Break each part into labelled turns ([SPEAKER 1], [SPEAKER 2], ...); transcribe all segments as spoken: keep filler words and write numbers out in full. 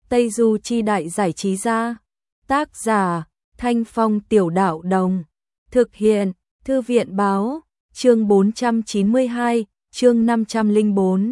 [SPEAKER 1] Tây Du Chi Đại Giải Trí Gia. Tác giả, Thanh Phong Tiểu Đạo Đồng. Thực hiện, Thư viện Báo. Chương bốn trăm chín mươi hai, chương năm trăm lẻ bốn.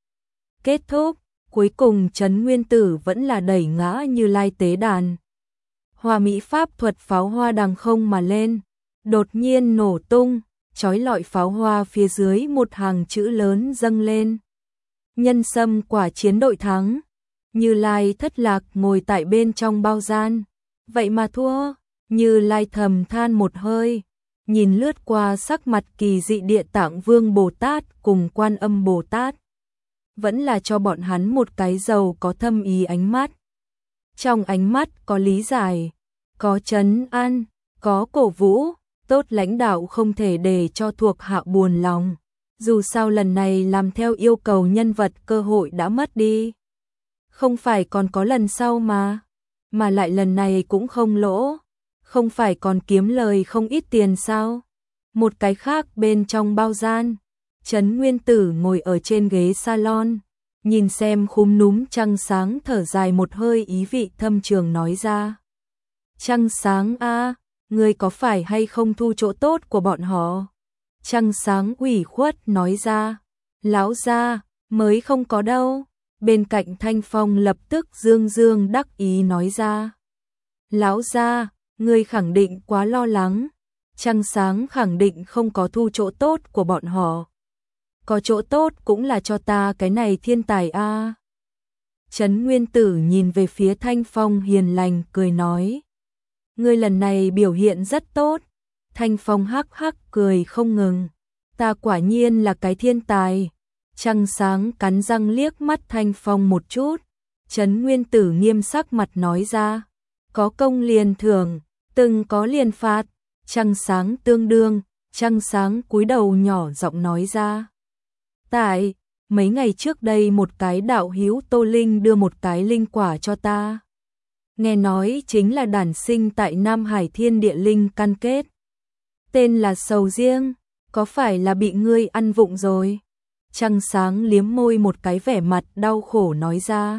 [SPEAKER 1] Kết thúc, cuối cùng Trấn Nguyên Tử vẫn là đẩy ngã Như Lai tế đàn. Hoa mỹ pháp thuật pháo hoa đằng không mà lên, đột nhiên nổ tung, chói lọi pháo hoa phía dưới một hàng chữ lớn dâng lên. Nhân sâm quả chiến đội thắng. Như Lai thất lạc ngồi tại bên trong bao gian, vậy mà thua. Như Lai thầm than một hơi, nhìn lướt qua sắc mặt kỳ dị Địa Tạng Vương Bồ Tát cùng Quan Âm Bồ Tát. Vẫn là cho bọn hắn một cái giàu có thâm ý ánh mắt. Trong ánh mắt có lý giải, có trấn an, có cổ vũ, tốt lãnh đạo không thể để cho thuộc hạ buồn lòng. Dù sao lần này làm theo yêu cầu nhân vật cơ hội đã mất đi. Không phải còn có lần sau mà, mà lại lần này cũng không lỗ, không phải còn kiếm lời không ít tiền sao. Một cái khác bên trong bao gian, Trấn Nguyên Tử ngồi ở trên ghế salon, nhìn xem khúm núm trăng sáng thở dài một hơi ý vị thâm trường nói ra. Trăng sáng a, ngươi có phải hay không thu chỗ tốt của bọn họ? Trăng sáng ủy khuất nói ra. Lão gia, mới không có đâu. Bên cạnh Thanh Phong lập tức dương dương đắc ý nói ra. Lão gia, ngươi khẳng định quá lo lắng. Trăng sáng khẳng định không có thu chỗ tốt của bọn họ. Có chỗ tốt cũng là cho ta cái này thiên tài a. À. Trấn Nguyên Tử nhìn về phía Thanh Phong hiền lành cười nói. Ngươi lần này biểu hiện rất tốt. Thanh Phong hắc hắc cười không ngừng. Ta quả nhiên là cái thiên tài. Trăng sáng cắn răng liếc mắt Thanh Phong một chút. Trấn Nguyên Tử nghiêm sắc mặt nói ra. Có công liền thưởng, từng có liền phạt. Trăng sáng tương đương, trăng sáng cúi đầu nhỏ giọng nói ra. Tại, mấy ngày trước đây một cái đạo hữu Tô Linh đưa một cái linh quả cho ta. Nghe nói chính là đản sinh tại Nam Hải Thiên Địa Linh căn kết. Tên là sầu riêng, có phải là bị ngươi ăn vụng rồi? Trăng sáng liếm môi một cái vẻ mặt đau khổ nói ra.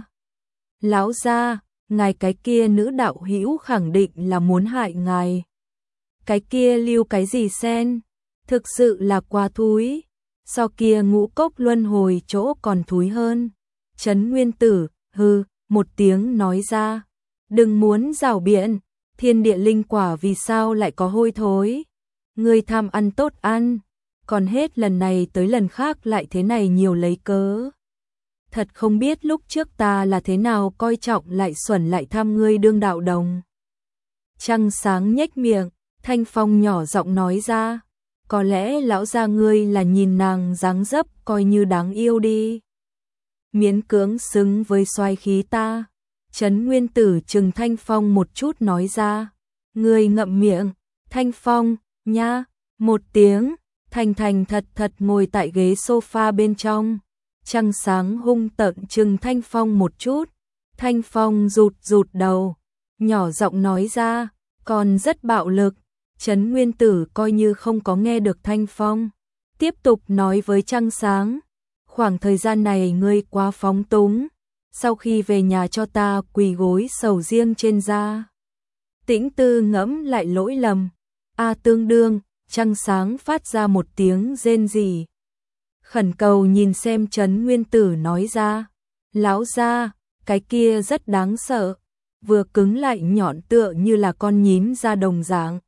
[SPEAKER 1] Lão gia, ngài cái kia nữ đạo hữu khẳng định là muốn hại ngài. Cái kia lưu cái gì sen, thực sự là quá thúi. So kia ngũ cốc luân hồi chỗ còn thúi hơn. Trấn Nguyên Tử, hừ, một tiếng nói ra. Đừng muốn rảo biện, thiên địa linh quả vì sao lại có hôi thối. Ngươi tham ăn tốt ăn, còn hết lần này tới lần khác lại thế này nhiều lấy cớ. Thật không biết lúc trước ta là thế nào coi trọng lại xuẩn lại tham ngươi đương đạo đồng. Trăng sáng nhếch miệng, Thanh Phong nhỏ giọng nói ra. Có lẽ lão gia ngươi là nhìn nàng dáng dấp coi như đáng yêu đi. Miễn cưỡng xứng với xoái khí ta. Trấn Nguyên Tử trừng Thanh Phong một chút nói ra. Ngươi ngậm miệng, Thanh Phong, nha, một tiếng, thành thành thật thật ngồi tại ghế sofa bên trong. Trăng sáng hung tợn trừng Thanh Phong một chút. Thanh Phong rụt rụt đầu, nhỏ giọng nói ra, còn rất bạo lực. Trấn Nguyên Tử coi như không có nghe được Thanh Phong, tiếp tục nói với Trăng sáng. Khoảng thời gian này ngươi quá phóng túng, sau khi về nhà cho ta quỳ gối sầu riêng trên da. Tĩnh Tư ngẫm lại lỗi lầm. A tương đương, Trăng sáng phát ra một tiếng rên rỉ. Khẩn cầu nhìn xem Trấn Nguyên Tử nói ra. Lão gia, cái kia rất đáng sợ, vừa cứng lại nhọn tựa như là con nhím da đồng dạng.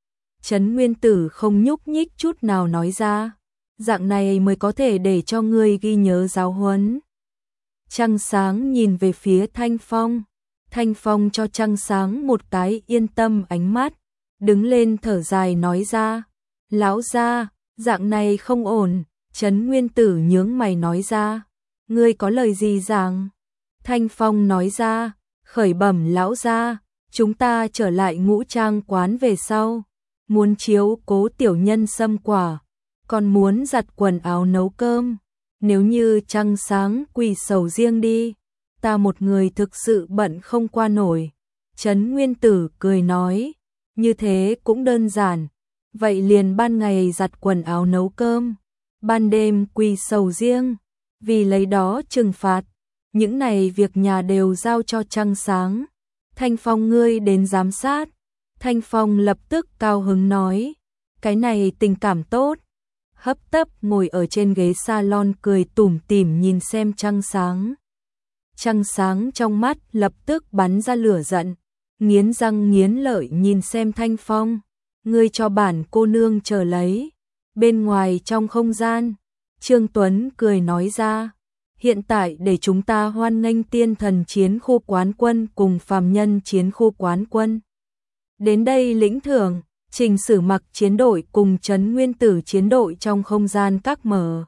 [SPEAKER 1] Trấn Nguyên Tử không nhúc nhích chút nào nói ra. Dạng này mới có thể để cho ngươi ghi nhớ giáo huấn. Trăng sáng nhìn về phía Thanh Phong. Thanh Phong cho Trăng sáng một cái yên tâm ánh mắt. Đứng lên thở dài nói ra. Lão gia, dạng này không ổn. Trấn Nguyên Tử nhướng mày nói ra. Ngươi có lời gì giảng? Thanh Phong nói ra. Khởi bẩm lão gia, chúng ta trở lại Ngũ Trang quán về sau. Muốn chiếu cố tiểu nhân sâm quả, còn muốn giặt quần áo nấu cơm. Nếu như Trăng sáng quỳ sầu riêng đi, ta một người thực sự bận không qua nổi. Trấn Nguyên Tử cười nói, như thế cũng đơn giản. Vậy liền ban ngày giặt quần áo nấu cơm, ban đêm quỳ sầu riêng, vì lấy đó trừng phạt. những này việc nhà đều giao cho Trăng Sáng. Thanh Phong ngươi đến giám sát. Thanh Phong lập tức cao hứng nói, cái này tình cảm tốt. Hấp tấp ngồi ở trên ghế salon cười tủm tỉm nhìn xem Trăng Sáng. Trăng Sáng trong mắt lập tức bắn ra lửa giận, nghiến răng nghiến lợi nhìn xem Thanh Phong, ngươi cho bản cô nương chờ lấy. Bên ngoài trong không gian, Trương Tuấn cười nói ra, hiện tại để chúng ta hoan nghênh tiên thần chiến khu quán quân cùng phàm nhân chiến khu quán quân. Đến đây lĩnh thưởng, Trình Sử Mặc chiến đội cùng Trấn Nguyên Tử chiến đội trong không gian các mở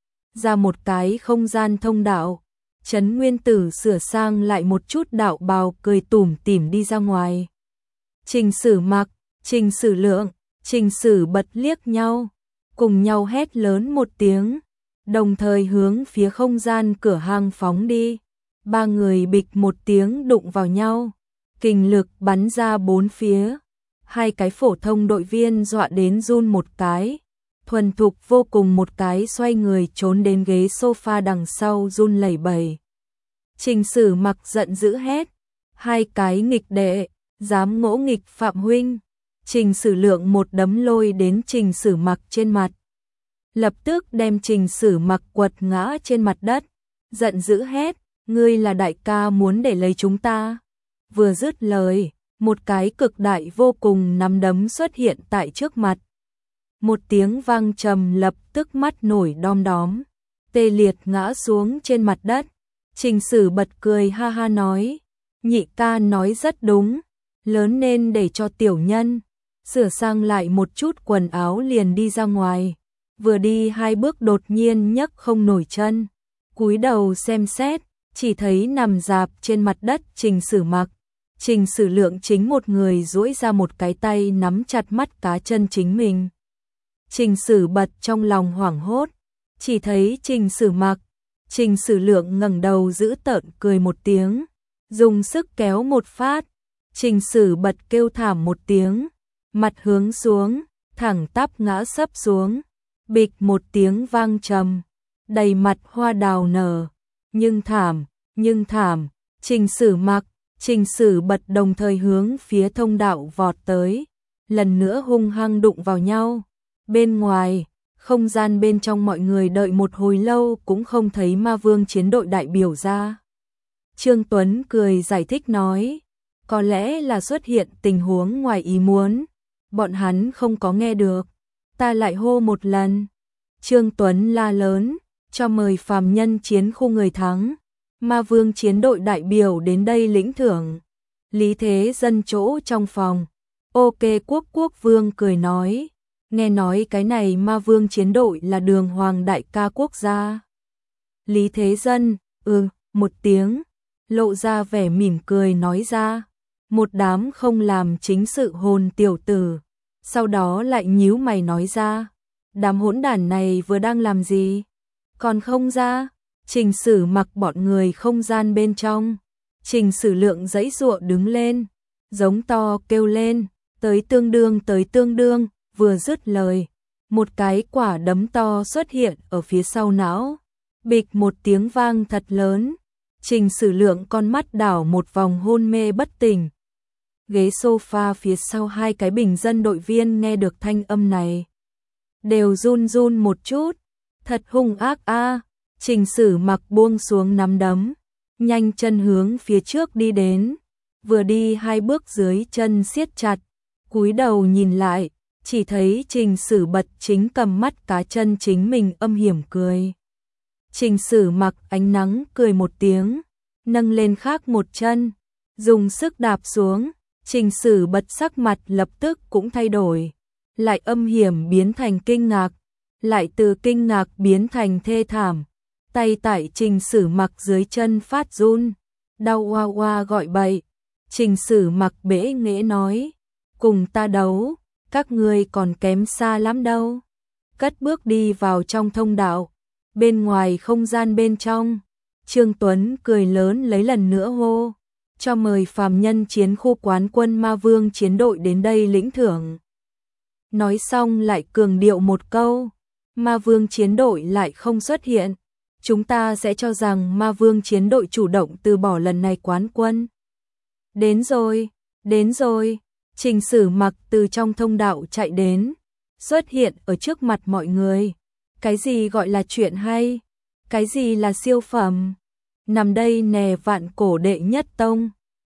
[SPEAKER 1] ra một cái không gian thông đạo. Trấn Nguyên Tử sửa sang lại một chút đạo bào cười tủm tỉm đi ra ngoài. Trình Sử Mặc, Trình Sử Lượng, Trình Sử bật liếc nhau, cùng nhau hét lớn một tiếng, đồng thời hướng phía không gian cửa hang phóng đi. Ba người bịch một tiếng đụng vào nhau, kình lực bắn ra bốn phía. Hai cái phổ thông đội viên dọa đến run một cái, thuần thục vô cùng một cái xoay người trốn đến ghế sofa đằng sau run lẩy bẩy. Trình Sử Mặc giận dữ hét, hai cái nghịch đệ, dám ngỗ nghịch Phạm huynh. Trình Sử Lượng một đấm lôi đến Trình Sử Mặc trên mặt, lập tức đem Trình Sử Mặc quật ngã trên mặt đất, giận dữ hét, ngươi là đại ca muốn để lấy chúng ta. Vừa dứt lời, một cái cực đại vô cùng nắm đấm xuất hiện tại trước mặt. Một tiếng vang trầm lập tức mắt nổi đom đóm, tê liệt ngã xuống trên mặt đất. Trình Sử bật cười ha ha nói, nhị ca nói rất đúng, lớn nên để cho tiểu nhân. Sửa sang lại một chút quần áo liền đi ra ngoài, vừa đi hai bước đột nhiên nhấc không nổi chân, cúi đầu xem xét, chỉ thấy nằm rạp trên mặt đất Trình Sử Mặc. Trình Sử Lượng chính một người duỗi ra một cái tay nắm chặt mắt cá chân chính mình. Trình Sử bật trong lòng hoảng hốt, chỉ thấy Trình Sử Mặc. Trình Sử Lượng ngẩng đầu giữ tợn cười một tiếng, dùng sức kéo một phát. Trình Sử bật kêu thảm một tiếng, mặt hướng xuống, thẳng tắp ngã sấp xuống, bịch một tiếng vang trầm, đầy mặt hoa đào nở. Nhưng thảm, nhưng thảm, Trình Sử Mặc, Trình Sử bật đồng thời hướng phía thông đạo vọt tới, lần nữa hung hăng đụng vào nhau. Bên ngoài, không gian bên trong mọi người đợi một hồi lâu cũng không thấy Ma Vương chiến đội đại biểu ra. Trương Tuấn cười giải thích nói, có lẽ là xuất hiện tình huống ngoài ý muốn, bọn hắn không có nghe được, ta lại hô một lần. Trương Tuấn la lớn, cho mời phàm nhân chiến khu người thắng, Ma Vương chiến đội đại biểu đến đây lĩnh thưởng. Lý Thế Dân chỗ trong phòng, ok quốc quốc vương cười nói, nghe nói cái này Ma Vương chiến đội là đường hoàng đại ca quốc gia. Lý Thế Dân, ừ, một tiếng, lộ ra vẻ mỉm cười nói ra, một đám không làm chính sự hồn tiểu tử. Sau đó lại nhíu mày nói ra, đám hỗn đản này vừa đang làm gì? Còn không ra? Trình Sử Mặc bọn người không gian bên trong. Trình Sử Lượng giãy giụa đứng lên, giống to kêu lên, tới tương đương tới tương đương, vừa dứt lời, một cái quả đấm to xuất hiện ở phía sau não, bịch một tiếng vang thật lớn. Trình Sử Lượng con mắt đảo một vòng hôn mê bất tỉnh. Ghế sofa phía sau hai cái bình dân đội viên nghe được thanh âm này, đều run run một chút, thật hung ác a. À. Trình Sử Mặc buông xuống nắm đấm, nhanh chân hướng phía trước đi đến, vừa đi hai bước dưới chân siết chặt, cúi đầu nhìn lại, chỉ thấy Trình Sử bật chính cầm mắt cá chân chính mình âm hiểm cười. Trình Sử Mặc ánh nắng cười một tiếng, nâng lên khác một chân, dùng sức đạp xuống. Trình Sử bật sắc mặt lập tức cũng thay đổi, lại âm hiểm biến thành kinh ngạc, lại từ kinh ngạc biến thành thê thảm. Tay tại Trình Sử Mặc dưới chân phát run, đau oa oa gọi bậy. Trình Sử Mặc bẽ nghễ nói, cùng ta đấu, các ngươi còn kém xa lắm đâu. Cất bước đi vào trong thông đạo, bên ngoài không gian bên trong, Trương Tuấn cười lớn lấy lần nữa hô, cho mời phàm nhân chiến khu quán quân Ma Vương chiến đội đến đây lĩnh thưởng. Nói xong lại cường điệu một câu, Ma Vương chiến đội lại không xuất hiện. chúng ta sẽ cho rằng Ma Vương chiến đội chủ động từ bỏ lần này quán quân. Đến rồi, đến rồi, Trình Sử Mặc từ trong thông đạo chạy đến, xuất hiện ở trước mặt mọi người. Cái gì gọi là chuyện hay? Cái gì là siêu phẩm? Nằm đây nè, vạn cổ đệ nhất tông.